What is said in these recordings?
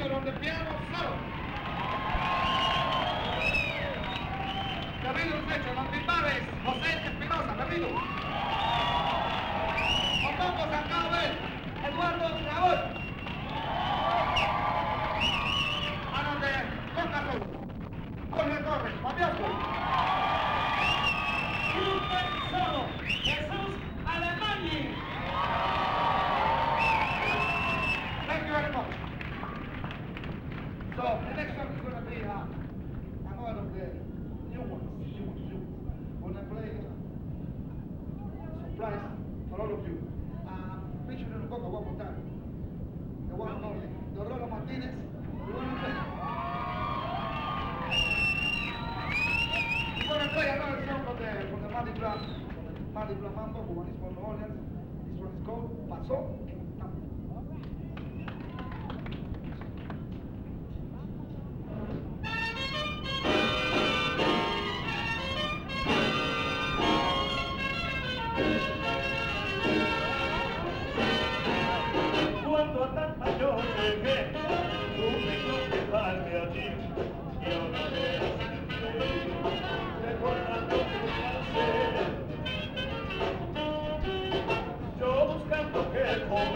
donde piano solo. David Ursecho, los timbales, José Espinosa, David. Otombo San Gabriel, Eduardo Raúl. Anote, Coca Azul. Jorge Torres, Matiasco. Grupo solo, Jesús Alemani. Thank you very much. So, the next song is going to be another of the new ones. We're going to play surprise for all of you. Featuring un poco, one more time. The one and only, Dorolo Martinez. We're going to play another song from the Mardi Gras Mambo, who one is from New Orleans. This one is called Pasó en Tampa. Cuando a Tampa yo llegué, tuve que quedarme allí y ahora me sentiré recordando tu placer. Yo buscando que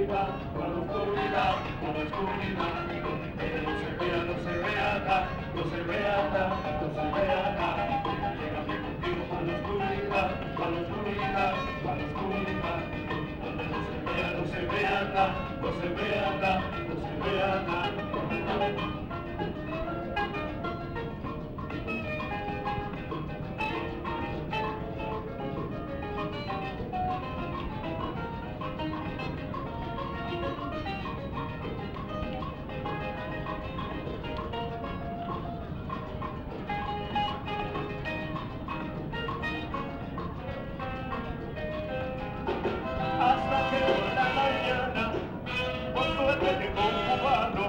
oscuridad, a la oscuridad, a la oscuridad. No se vea, no se vea acá, no se vea acá, no se vea acá. Llegame contigo a la oscuridad, a la oscuridad, a la oscuridad. Donde no se vea, no se vea acá, no se vea acá, no se vea acá. Hasta que por la mañana, por suerte llegó un cubano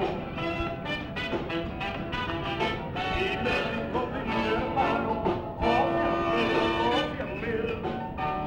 y me dijo, mi hermano, confía en mí.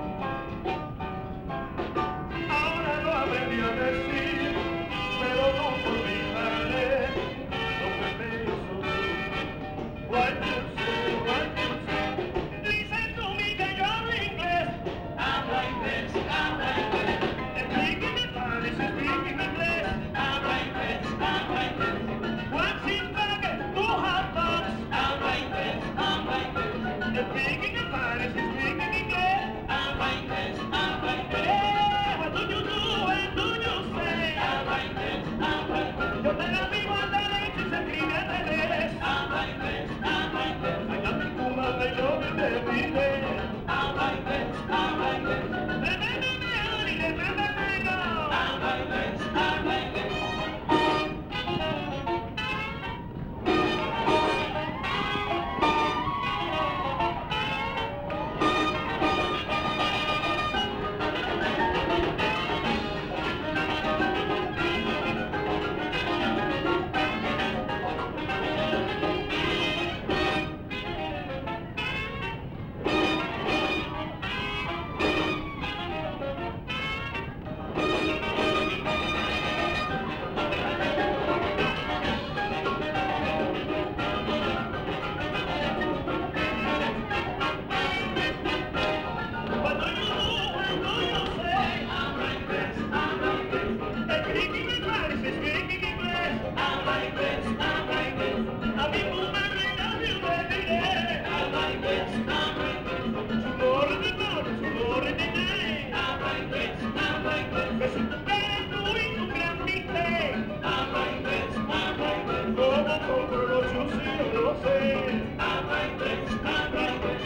Ahora lo aprendí a decir, pero no olvidaré lo que me hizo. What you say, what you say. Listen to me que yo hablo inglés. Habla inglés, habla inglés. Speaking in Spanish, speaking English. Habla inglés, habla inglés. What's in back, two hot dogs. Habla inglés, habla inglés. Speaking in Spanish, speaking English. Habla inglés, habla inglés. Hey, what do you do and do you say? Habla inglés, habla inglés. Yo te la vivo a la leche y se escribe al revés. Habla inglés, habla inglés. I got the woman I love you every day. Habla inglés, habla inglés. Remember my honey, remember my girl. Habla inglés, habla inglés. What do you do? What do you say? Habla inglés, habla inglés. Speaking in Spanish, speaking English. Habla inglés, habla inglés. A mi woman I love you every day. Habla inglés, habla inglés. Tomorrow in the morning, tomorrow in the night. Habla inglés, habla inglés. Me siento bien, tú y tu gran mistake. Habla inglés, habla inglés. ¿Cómo compro los chusis? Yo no sé. Habla inglés, habla inglés.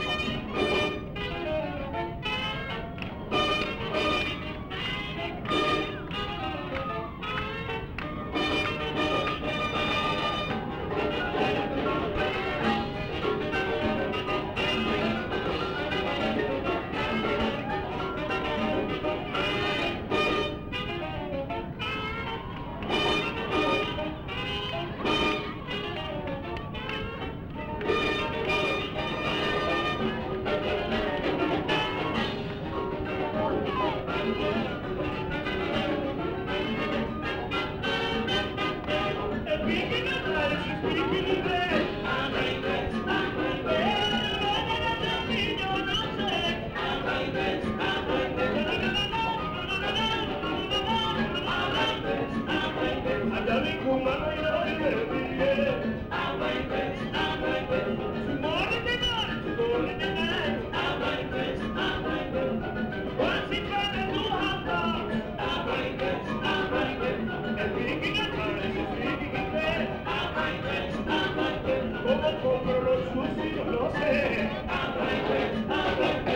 Speaking of Spanish, speaking English. Habla inglés, habla inglés. Yo no sé. Habla inglés, habla inglés. Habla inglés, habla inglés. Allá mi cubano y yo every day. Habla inglés, habla inglés. Tomorrow in the morning, tomorrow in the night. Habla inglés, habla inglés. Once in front of two hot dogs. Habla inglés, habla inglés. Speaking of Spanish, speaking English. Habla inglés, habla inglés. ¿Cómo compro los sushi? Yo no sé. Habla inglés, habla inglés.